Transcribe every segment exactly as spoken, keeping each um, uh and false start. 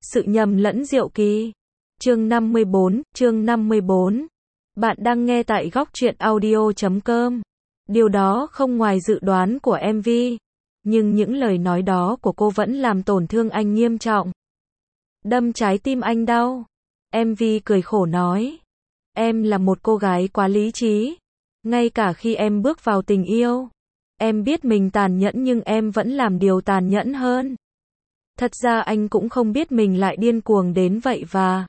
Sự nhầm lẫn diệu kỳ. Chương năm mươi bốn, chương năm mươi bốn. Bạn đang nghe tại góc truyện audio chấm com. Điều đó không ngoài dự đoán của em vê, nhưng những lời nói đó của cô vẫn làm tổn thương anh nghiêm trọng. Đâm trái tim anh đau. em vê cười khổ nói. Em là một cô gái quá lý trí. Ngay cả khi em bước vào tình yêu, em biết mình tàn nhẫn nhưng em vẫn làm điều tàn nhẫn hơn. Thật ra anh cũng không biết mình lại điên cuồng đến vậy và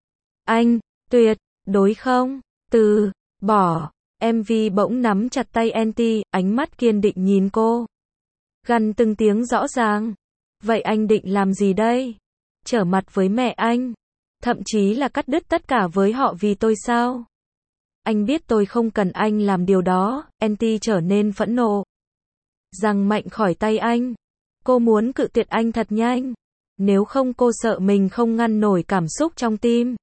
anh, tuyệt đối không từ bỏ. em vê bỗng nắm chặt tay Anty, ánh mắt kiên định nhìn cô. Gằn từng tiếng rõ ràng. Vậy anh định làm gì đây? Trở mặt với mẹ anh? Thậm chí là cắt đứt tất cả với họ vì tôi sao? Anh biết tôi không cần anh làm điều đó. Anty trở nên phẫn nộ. Giằng mạnh khỏi tay anh. Cô muốn cự tuyệt anh thật nhanh. Nếu không cô sợ mình không ngăn nổi cảm xúc trong tim.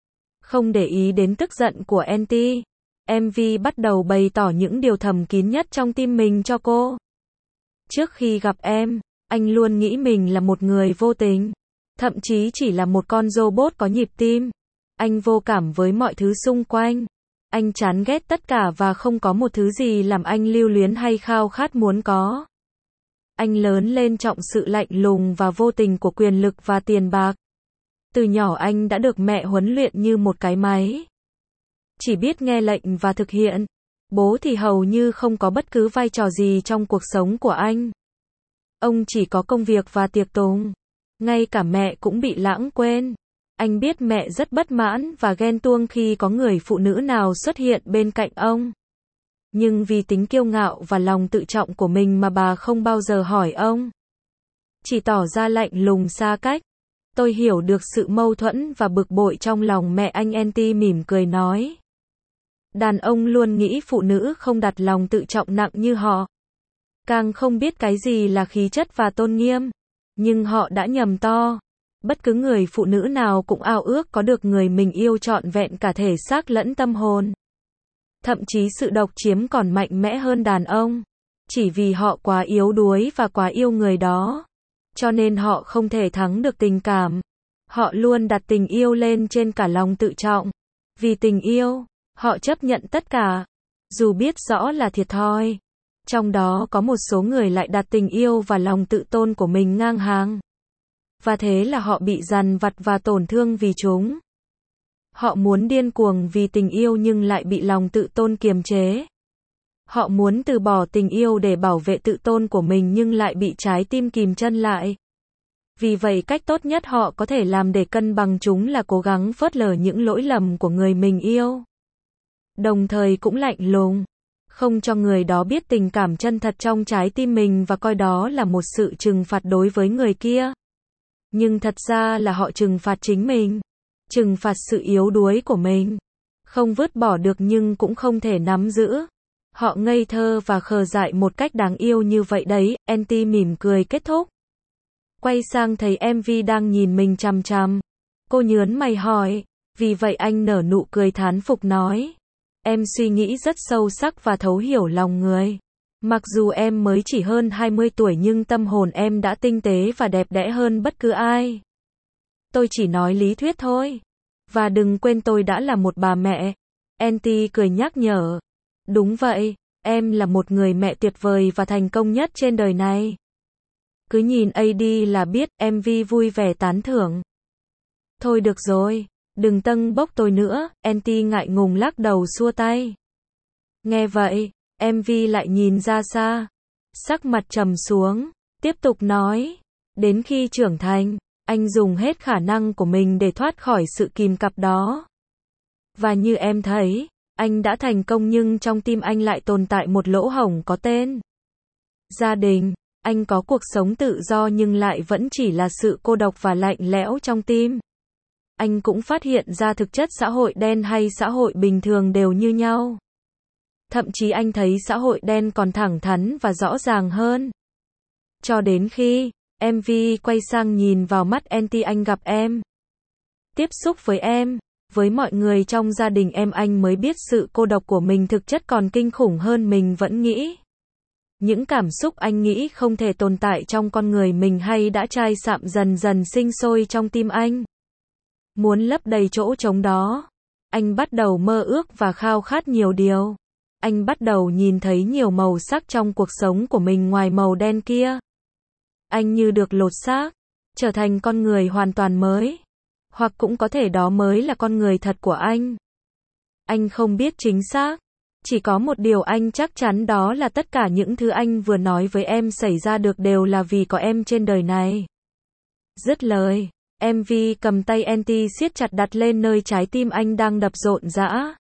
Không để ý đến tức giận của Anty, em vê bắt đầu bày tỏ những điều thầm kín nhất trong tim mình cho cô. Trước khi gặp em, anh luôn nghĩ mình là một người vô tình. Thậm chí chỉ là một con robot có nhịp tim. Anh vô cảm với mọi thứ xung quanh. Anh chán ghét tất cả và không có một thứ gì làm anh lưu luyến hay khao khát muốn có. Anh lớn lên trọng sự lạnh lùng và vô tình của quyền lực và tiền bạc. Từ nhỏ anh đã được mẹ huấn luyện như một cái máy. Chỉ biết nghe lệnh và thực hiện. Bố thì hầu như không có bất cứ vai trò gì trong cuộc sống của anh. Ông chỉ có công việc và tiệc tùng. Ngay cả mẹ cũng bị lãng quên. Anh biết mẹ rất bất mãn và ghen tuông khi có người phụ nữ nào xuất hiện bên cạnh ông. Nhưng vì tính kiêu ngạo và lòng tự trọng của mình mà bà không bao giờ hỏi ông. Chỉ tỏ ra lạnh lùng xa cách. Tôi hiểu được sự mâu thuẫn và bực bội trong lòng mẹ anh. Anty mỉm cười nói. Đàn ông luôn nghĩ phụ nữ không đặt lòng tự trọng nặng như họ. Càng không biết cái gì là khí chất và tôn nghiêm. Nhưng họ đã nhầm to. Bất cứ người phụ nữ nào cũng ao ước có được người mình yêu trọn vẹn cả thể xác lẫn tâm hồn. Thậm chí sự độc chiếm còn mạnh mẽ hơn đàn ông. Chỉ vì họ quá yếu đuối và quá yêu người đó. Cho nên họ không thể thắng được tình cảm. Họ luôn đặt tình yêu lên trên cả lòng tự trọng. Vì tình yêu, họ chấp nhận tất cả. Dù biết rõ là thiệt thòi. Trong đó có một số người lại đặt tình yêu và lòng tự tôn của mình ngang hàng. Và thế là họ bị dằn vặt và tổn thương vì chúng. Họ muốn điên cuồng vì tình yêu nhưng lại bị lòng tự tôn kiềm chế. Họ muốn từ bỏ tình yêu để bảo vệ tự tôn của mình nhưng lại bị trái tim kìm chân lại. Vì vậy cách tốt nhất họ có thể làm để cân bằng chúng là cố gắng phớt lờ những lỗi lầm của người mình yêu. Đồng thời cũng lạnh lùng. Không cho người đó biết tình cảm chân thật trong trái tim mình và coi đó là một sự trừng phạt đối với người kia. Nhưng thật ra là họ trừng phạt chính mình. Trừng phạt sự yếu đuối của mình. Không vứt bỏ được nhưng cũng không thể nắm giữ. Họ ngây thơ và khờ dại một cách đáng yêu như vậy đấy. Anty mỉm cười kết thúc. Quay sang thấy em vê đang nhìn mình chằm chằm. Cô nhớn mày hỏi. Vì vậy anh nở nụ cười thán phục nói. Em suy nghĩ rất sâu sắc và thấu hiểu lòng người. Mặc dù em mới chỉ hơn hai mươi tuổi nhưng tâm hồn em đã tinh tế và đẹp đẽ hơn bất cứ ai. Tôi chỉ nói lý thuyết thôi. Và đừng quên tôi đã là một bà mẹ. Anty cười nhắc nhở. Đúng vậy, em là một người mẹ tuyệt vời và thành công nhất trên đời này. Cứ nhìn a đê là biết. em vê vui vẻ tán thưởng. Thôi được rồi, đừng tâng bốc tôi nữa. Anty ngại ngùng lắc đầu xua tay. Nghe vậy, em vê lại nhìn ra xa. Sắc mặt trầm xuống, tiếp tục nói. Đến khi trưởng thành, anh dùng hết khả năng của mình để thoát khỏi sự kìm cặp đó. Và như em thấy, anh đã thành công nhưng trong tim anh lại tồn tại một lỗ hổng có tên. Gia đình, anh có cuộc sống tự do nhưng lại vẫn chỉ là sự cô độc và lạnh lẽo trong tim. Anh cũng phát hiện ra thực chất xã hội đen hay xã hội bình thường đều như nhau. Thậm chí anh thấy xã hội đen còn thẳng thắn và rõ ràng hơn. Cho đến khi, em vê quay sang nhìn vào mắt Anty anh gặp em. Tiếp xúc với em, với mọi người trong gia đình em anh mới biết sự cô độc của mình thực chất còn kinh khủng hơn mình vẫn nghĩ. Những cảm xúc anh nghĩ không thể tồn tại trong con người mình hay đã chai sạm dần dần sinh sôi trong tim anh. Muốn lấp đầy chỗ trống đó, anh bắt đầu mơ ước và khao khát nhiều điều. Anh bắt đầu nhìn thấy nhiều màu sắc trong cuộc sống của mình ngoài màu đen kia. Anh như được lột xác, trở thành con người hoàn toàn mới. Hoặc cũng có thể đó mới là con người thật của anh. Anh không biết chính xác. Chỉ có một điều anh chắc chắn, đó là tất cả những thứ anh vừa nói với em xảy ra được đều là vì có em trên đời này. Dứt lời, em vê cầm tay Anty siết chặt đặt lên nơi trái tim anh đang đập rộn rã.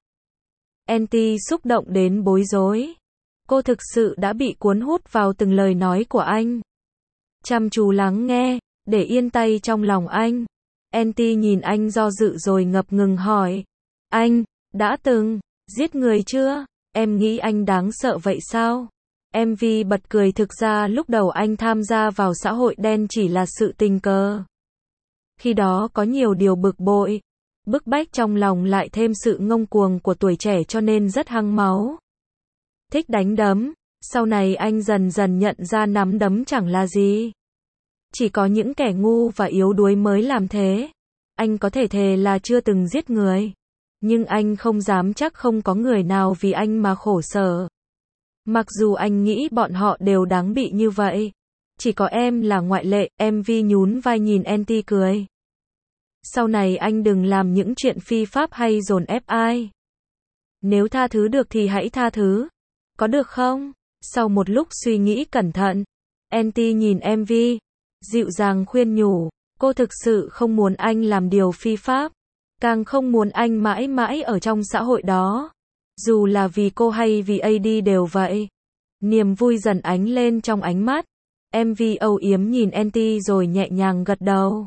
Anty xúc động đến bối rối. Cô thực sự đã bị cuốn hút vào từng lời nói của anh. Chăm chú lắng nghe, để yên tay trong lòng anh. Anty nhìn anh do dự rồi ngập ngừng hỏi. Anh, đã từng giết người chưa? Em nghĩ anh đáng sợ vậy sao? em vê bật cười, thực ra lúc đầu anh tham gia vào xã hội đen chỉ là sự tình cờ. Khi đó có nhiều điều bực bội, bức bách trong lòng, lại thêm sự ngông cuồng của tuổi trẻ cho nên rất hăng máu. Thích đánh đấm. Sau này anh dần dần nhận ra nắm đấm chẳng là gì. Chỉ có những kẻ ngu và yếu đuối mới làm thế. Anh có thể thề là chưa từng giết người. Nhưng anh không dám chắc không có người nào vì anh mà khổ sở. Mặc dù anh nghĩ bọn họ đều đáng bị như vậy. Chỉ có em là ngoại lệ. em vê nhún vai nhìn Anty cười. Sau này anh đừng làm những chuyện phi pháp hay dồn ép ai. Nếu tha thứ được thì hãy tha thứ. Có được không? Sau một lúc suy nghĩ cẩn thận, Anty nhìn em vê, dịu dàng khuyên nhủ. Cô thực sự không muốn anh làm điều phi pháp. Càng không muốn anh mãi mãi ở trong xã hội đó. Dù là vì cô hay vì a đê đều vậy. Niềm vui dần ánh lên trong ánh mắt. em vê âu yếm nhìn Anty rồi nhẹ nhàng gật đầu.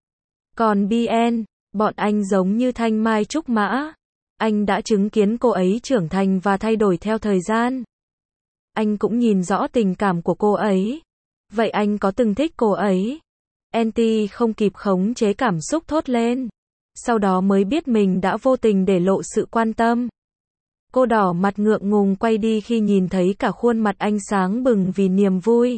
Còn bê en, bọn anh giống như thanh mai trúc mã. Anh đã chứng kiến cô ấy trưởng thành và thay đổi theo thời gian. Anh cũng nhìn rõ tình cảm của cô ấy. Vậy anh có từng thích cô ấy? Anty không kịp khống chế cảm xúc thốt lên. Sau đó mới biết mình đã vô tình để lộ sự quan tâm. Cô đỏ mặt ngượng ngùng quay đi khi nhìn thấy cả khuôn mặt anh sáng bừng vì niềm vui.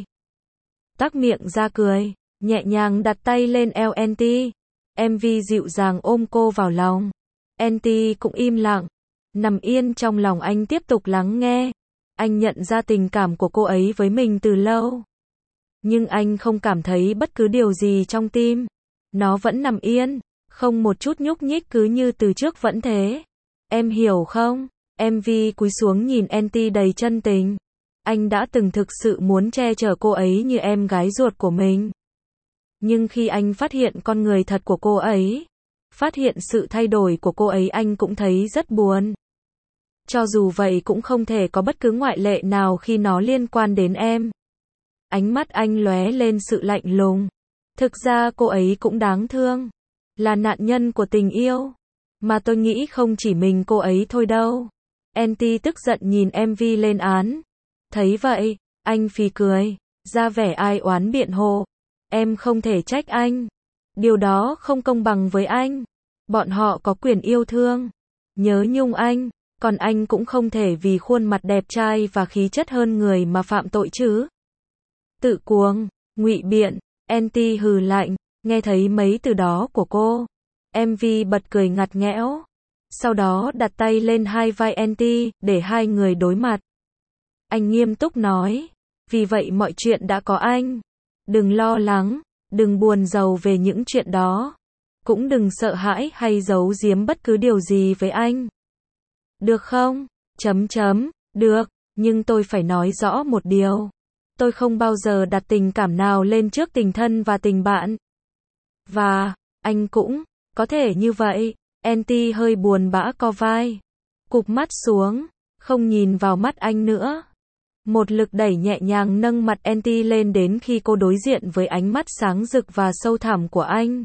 Tắc miệng ra cười, nhẹ nhàng đặt tay lên eo Anty. em vê dịu dàng ôm cô vào lòng. Anty cũng im lặng, nằm yên trong lòng anh tiếp tục lắng nghe. Anh nhận ra tình cảm của cô ấy với mình từ lâu. Nhưng anh không cảm thấy bất cứ điều gì trong tim. Nó vẫn nằm yên, không một chút nhúc nhích, cứ như từ trước vẫn thế. Em hiểu không? em vê cúi xuống nhìn Anty đầy chân tình. Anh đã từng thực sự muốn che chở cô ấy như em gái ruột của mình. Nhưng khi anh phát hiện con người thật của cô ấy, phát hiện sự thay đổi của cô ấy, anh cũng thấy rất buồn. Cho dù vậy cũng không thể có bất cứ ngoại lệ nào khi nó liên quan đến em. Ánh mắt anh lóe lên sự lạnh lùng. Thực ra cô ấy cũng đáng thương. Là nạn nhân của tình yêu. Mà tôi nghĩ không chỉ mình cô ấy thôi đâu. Anty tức giận nhìn em vê lên án. Thấy vậy, anh phì cười, ra vẻ ai oán biện hộ. Em không thể trách anh. Điều đó không công bằng với anh. Bọn họ có quyền yêu thương, nhớ nhung anh. Còn anh cũng không thể vì khuôn mặt đẹp trai và khí chất hơn người mà phạm tội chứ. Tự cuồng, ngụy biện. Anty hừ lạnh, nghe thấy mấy từ đó của cô. em vê bật cười ngặt nghẽo. Sau đó đặt tay lên hai vai Anty, để hai người đối mặt. Anh nghiêm túc nói, vì vậy mọi chuyện đã có anh. Đừng lo lắng, đừng buồn rầu về những chuyện đó. Cũng đừng sợ hãi hay giấu giếm bất cứ điều gì với anh. Được không? Chấm chấm, được, nhưng tôi phải nói rõ một điều. Tôi không bao giờ đặt tình cảm nào lên trước tình thân và tình bạn. Và, anh cũng, có thể như vậy. Anty hơi buồn bã co vai. Cụp mắt xuống, không nhìn vào mắt anh nữa. Một lực đẩy nhẹ nhàng nâng mặt Anty lên đến khi cô đối diện với ánh mắt sáng rực và sâu thẳm của anh.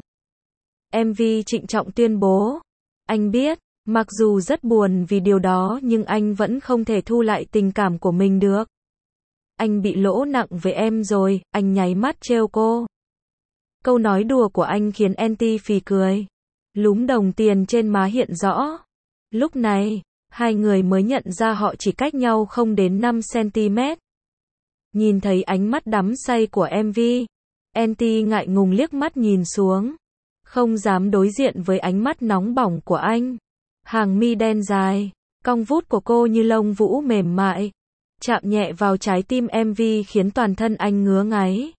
em vê trịnh trọng tuyên bố. Anh biết, mặc dù rất buồn vì điều đó nhưng anh vẫn không thể thu lại tình cảm của mình được. Anh bị lỗ nặng với em rồi, anh nháy mắt trêu cô. Câu nói đùa của anh khiến Anty phì cười. Lúm đồng tiền trên má hiện rõ. Lúc này, hai người mới nhận ra họ chỉ cách nhau không đến năm xăng ti mét. Nhìn thấy ánh mắt đắm say của em vê, Anty ngại ngùng liếc mắt nhìn xuống. Không dám đối diện với ánh mắt nóng bỏng của anh. Hàng mi đen dài, cong vút của cô như lông vũ mềm mại. Chạm nhẹ vào trái tim em vê khiến toàn thân anh ngứa ngáy.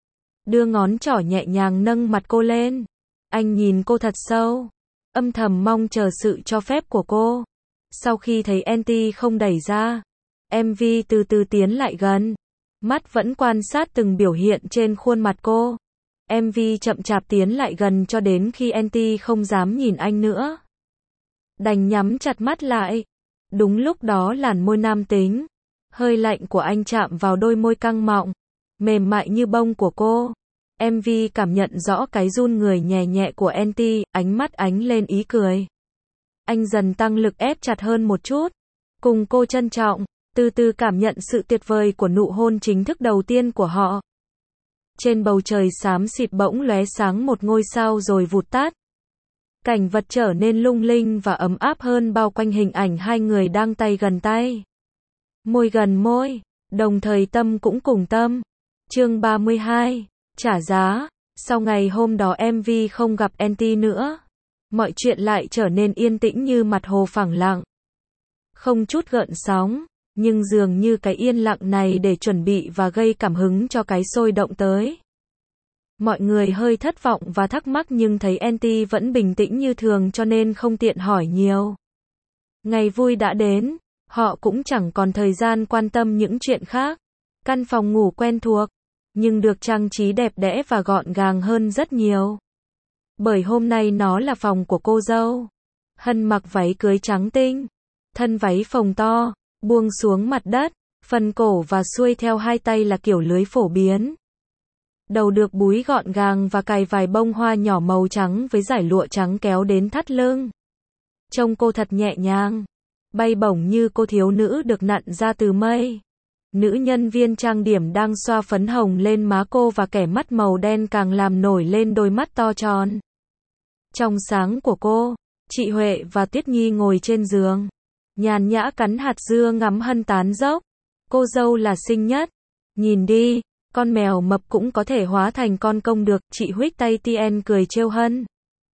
Đưa ngón trỏ nhẹ nhàng nâng mặt cô lên. Anh nhìn cô thật sâu. Âm thầm mong chờ sự cho phép của cô. Sau khi thấy Anty không đẩy ra, em vê từ từ tiến lại gần. Mắt vẫn quan sát từng biểu hiện trên khuôn mặt cô. em vê chậm chạp tiến lại gần cho đến khi Anty không dám nhìn anh nữa. Đành nhắm chặt mắt lại. Đúng lúc đó làn môi nam tính, hơi lạnh của anh chạm vào đôi môi căng mọng, mềm mại như bông của cô. em vê cảm nhận rõ cái run người nhẹ nhẹ của Anty, ánh mắt ánh lên ý cười. Anh dần tăng lực ép chặt hơn một chút. Cùng cô trân trọng, từ từ cảm nhận sự tuyệt vời của nụ hôn chính thức đầu tiên của họ. Trên bầu trời xám xịt bỗng lóe sáng một ngôi sao rồi vụt tắt. Cảnh vật trở nên lung linh và ấm áp hơn bao quanh hình ảnh hai người đang tay gần tay. Môi gần môi, đồng thời tâm cũng cùng tâm. Chương ba mươi hai, trả giá. Sau ngày hôm đó em vê không gặp Anty nữa. Mọi chuyện lại trở nên yên tĩnh như mặt hồ phẳng lặng. Không chút gợn sóng, nhưng dường như cái yên lặng này để chuẩn bị và gây cảm hứng cho cái sôi động tới. Mọi người hơi thất vọng và thắc mắc nhưng thấy Anty vẫn bình tĩnh như thường cho nên không tiện hỏi nhiều. Ngày vui đã đến, họ cũng chẳng còn thời gian quan tâm những chuyện khác. Căn phòng ngủ quen thuộc, nhưng được trang trí đẹp đẽ và gọn gàng hơn rất nhiều. Bởi hôm nay nó là phòng của cô dâu. Hân mặc váy cưới trắng tinh, thân váy phồng to, buông xuống mặt đất, phần cổ và xuôi theo hai tay là kiểu lưới phổ biến. Đầu được búi gọn gàng và cài vài bông hoa nhỏ màu trắng với dải lụa trắng kéo đến thắt lưng. Trông cô thật nhẹ nhàng, bay bổng như cô thiếu nữ được nặn ra từ mây. Nữ nhân viên trang điểm đang xoa phấn hồng lên má cô và kẻ mắt màu đen càng làm nổi lên đôi mắt to tròn. Trong sáng của cô, chị Huệ và Tiết Nhi ngồi trên giường, nhàn nhã cắn hạt dưa ngắm Hân tán dốc. Cô dâu là xinh nhất. Nhìn đi, con mèo mập cũng có thể hóa thành con công được, chị huých tay Tien cười trêu Hân.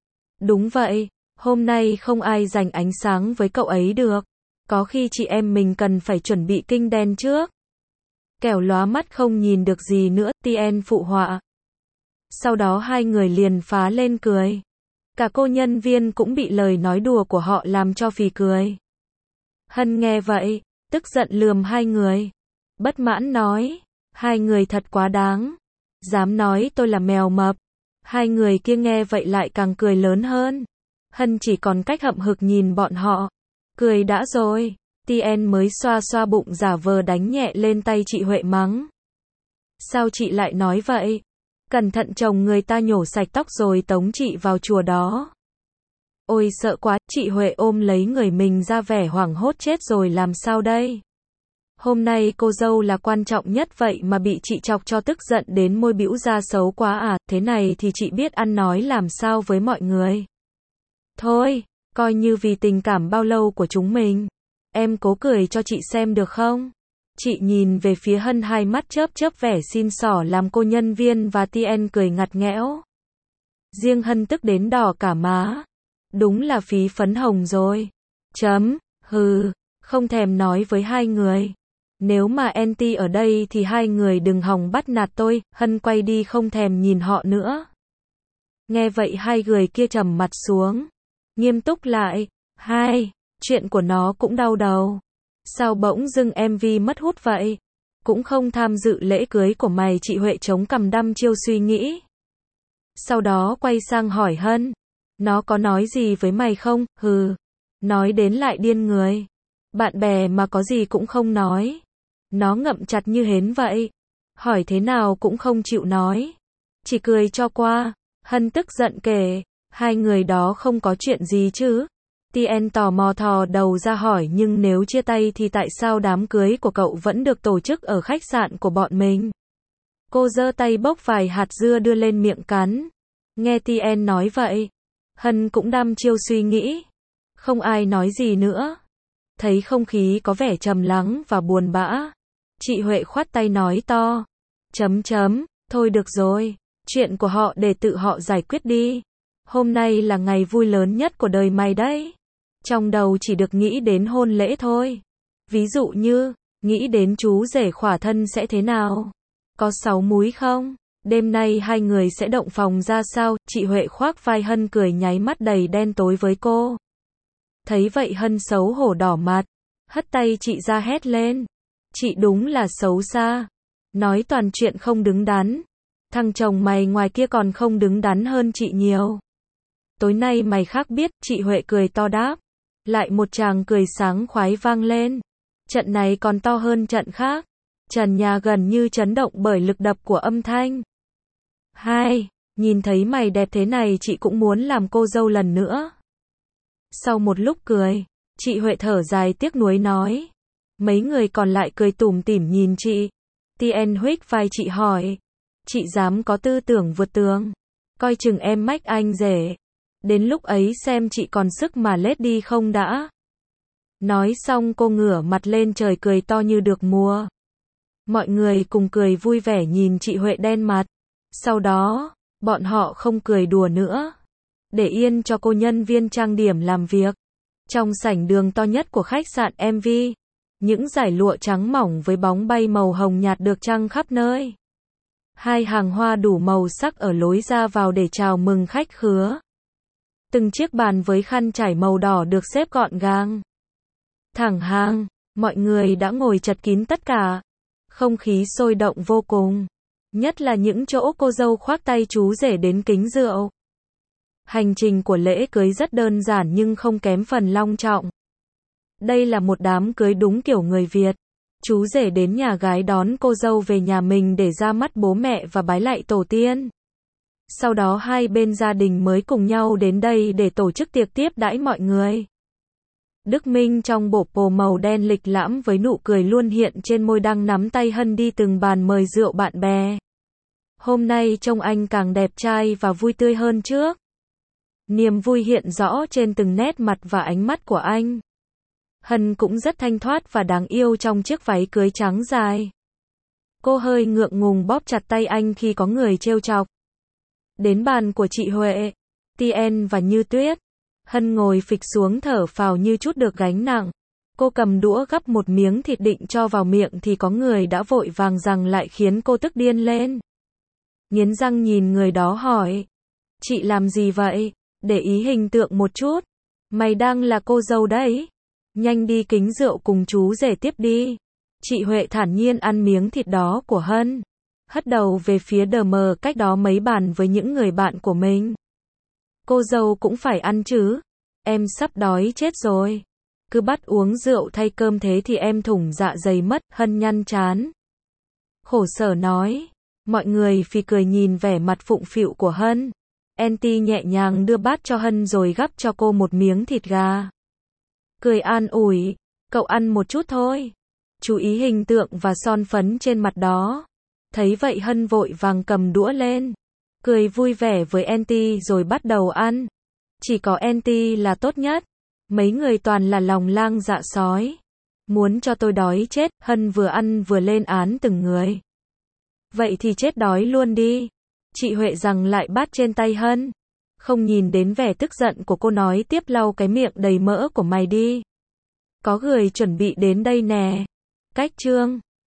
Đúng vậy, hôm nay không ai giành ánh sáng với cậu ấy được. Có khi chị em mình cần phải chuẩn bị kinh đen trước. Kẻo lóa mắt không nhìn được gì nữa, Tien phụ họa. Sau đó hai người liền phá lên cười. Cả cô nhân viên cũng bị lời nói đùa của họ làm cho phì cười. Hân nghe vậy, tức giận lườm hai người. Bất mãn nói, hai người thật quá đáng. Dám nói tôi là mèo mập. Hai người kia nghe vậy lại càng cười lớn hơn. Hân chỉ còn cách hậm hực nhìn bọn họ. Cười đã rồi, Tien mới xoa xoa bụng giả vờ đánh nhẹ lên tay chị Huệ mắng. Sao chị lại nói vậy? Cẩn thận chồng người ta nhổ sạch tóc rồi tống chị vào chùa đó. Ôi sợ quá, chị Huệ ôm lấy người mình ra vẻ hoảng hốt chết rồi làm sao đây? Hôm nay cô dâu là quan trọng nhất vậy mà bị chị chọc cho tức giận đến môi bĩu ra xấu quá à, thế này thì chị biết ăn nói làm sao với mọi người. Thôi, coi như vì tình cảm bao lâu của chúng mình. Em cố cười cho chị xem được không? Chị nhìn về phía Hân hai mắt chớp chớp vẻ xin xỏ làm cô nhân viên và Tien cười ngặt nghẽo. Riêng Hân tức đến đỏ cả má. Đúng là phí phấn hồng rồi. Chấm, hừ, không thèm nói với hai người. Nếu mà Anty ở đây thì hai người đừng hòng bắt nạt tôi. Hân quay đi không thèm nhìn họ nữa. Nghe vậy hai người kia trầm mặt xuống. Nghiêm túc lại. Hai, chuyện của nó cũng đau đầu. Sao bỗng dưng em vê mất hút vậy? Cũng không tham dự lễ cưới của mày, chị Huệ chống cằm đăm chiêu suy nghĩ. Sau đó quay sang hỏi Hân. Nó có nói gì với mày không? Hừ. Nói đến lại điên người. Bạn bè mà có gì cũng không nói. Nó ngậm chặt như hến vậy. Hỏi thế nào cũng không chịu nói. Chỉ cười cho qua. Hân tức giận kể. Hai người đó không có chuyện gì chứ? Tien tò mò thò đầu ra hỏi nhưng nếu chia tay thì tại sao đám cưới của cậu vẫn được tổ chức ở khách sạn của bọn mình? Cô giơ tay bốc vài hạt dưa đưa lên miệng cắn. Nghe Tien nói vậy, Hân cũng đăm chiêu suy nghĩ. Không ai nói gì nữa. Thấy không khí có vẻ trầm lắng và buồn bã. Chị Huệ khoát tay nói to. Chấm chấm, thôi được rồi. Chuyện của họ để tự họ giải quyết đi. Hôm nay là ngày vui lớn nhất của đời mày đấy. Trong đầu chỉ được nghĩ đến hôn lễ thôi. Ví dụ như, nghĩ đến chú rể khỏa thân sẽ thế nào? Có sáu múi không? Đêm nay hai người sẽ động phòng ra sao? Chị Huệ khoác vai Hân cười nháy mắt đầy đen tối với cô. Thấy vậy Hân xấu hổ đỏ mặt, hất tay chị ra hét lên. Chị đúng là xấu xa. Nói toàn chuyện không đứng đắn. Thằng chồng mày ngoài kia còn không đứng đắn hơn chị nhiều. Tối nay mày khác biết, chị Huệ cười to đáp. Lại một tràng cười sáng khoái vang lên. Trận này còn to hơn trận khác. Trần nhà gần như chấn động bởi lực đập của âm thanh. Hai, nhìn thấy mày đẹp thế này chị cũng muốn làm cô dâu lần nữa. Sau một lúc cười, chị Huệ thở dài tiếc nuối nói. Mấy người còn lại cười tủm tỉm nhìn chị. Tien huých vai chị hỏi. Chị dám có tư tưởng vượt tường. Coi chừng em mách anh rể. Đến lúc ấy xem chị còn sức mà lết đi không đã. Nói xong cô ngửa mặt lên trời cười to như được mùa. Mọi người cùng cười vui vẻ nhìn chị Huệ đen mặt. Sau đó, bọn họ không cười đùa nữa. Để yên cho cô nhân viên trang điểm làm việc. Trong sảnh đường to nhất của khách sạn em vê, những dải lụa trắng mỏng với bóng bay màu hồng nhạt được trăng khắp nơi. Hai hàng hoa đủ màu sắc ở lối ra vào để chào mừng khách khứa. Từng chiếc bàn với khăn trải màu đỏ được xếp gọn gàng. Thẳng hàng, mọi người đã ngồi chật kín tất cả. Không khí sôi động vô cùng. Nhất là những chỗ cô dâu khoác tay chú rể đến kính rượu. Hành trình của lễ cưới rất đơn giản nhưng không kém phần long trọng. Đây là một đám cưới đúng kiểu người Việt. Chú rể đến nhà gái đón cô dâu về nhà mình để ra mắt bố mẹ và bái lạy tổ tiên. Sau đó hai bên gia đình mới cùng nhau đến đây để tổ chức tiệc tiếp đãi mọi người. Đức Minh trong bộ pồ màu đen lịch lãm với nụ cười luôn hiện trên môi đang nắm tay Hân đi từng bàn mời rượu bạn bè. Hôm nay trông anh càng đẹp trai và vui tươi hơn trước. Niềm vui hiện rõ trên từng nét mặt và ánh mắt của anh. Hân cũng rất thanh thoát và đáng yêu trong chiếc váy cưới trắng dài. Cô hơi ngượng ngùng bóp chặt tay anh khi có người trêu chọc. Đến bàn của chị Huệ, Tien và Như Tuyết. Hân ngồi phịch xuống thở phào như chút được gánh nặng. Cô cầm đũa gắp một miếng thịt định cho vào miệng thì có người đã vội vàng rằng lại khiến cô tức điên lên. Nghiến răng nhìn người đó hỏi. Chị làm gì vậy? Để ý hình tượng một chút. Mày đang là cô dâu đấy. Nhanh đi kính rượu cùng chú rể tiếp đi. Chị Huệ thản nhiên ăn miếng thịt đó của Hân. Hất đầu về phía đờ mờ cách đó mấy bàn với những người bạn của mình. Cô dâu cũng phải ăn chứ. Em sắp đói chết rồi. Cứ bắt uống rượu thay cơm thế thì em thủng dạ dày mất. Hân nhăn trán. Khổ sở nói. Mọi người phì cười nhìn vẻ mặt phụng phịu của Hân. Anty nhẹ nhàng đưa bát cho Hân rồi gắp cho cô một miếng thịt gà. Cười an ủi. Cậu ăn một chút thôi. Chú ý hình tượng và son phấn trên mặt đó. Thấy vậy Hân vội vàng cầm đũa lên. Cười vui vẻ với Anty rồi bắt đầu ăn. Chỉ có Anty là tốt nhất. Mấy người toàn là lòng lang dạ sói. Muốn cho tôi đói chết. Hân vừa ăn vừa lên án từng người. Vậy thì chết đói luôn đi. Chị Huệ giằng lại bát trên tay Hân. Không nhìn đến vẻ tức giận của cô nói tiếp lau cái miệng đầy mỡ của mày đi. Có người chuẩn bị đến đây nè. Cách chương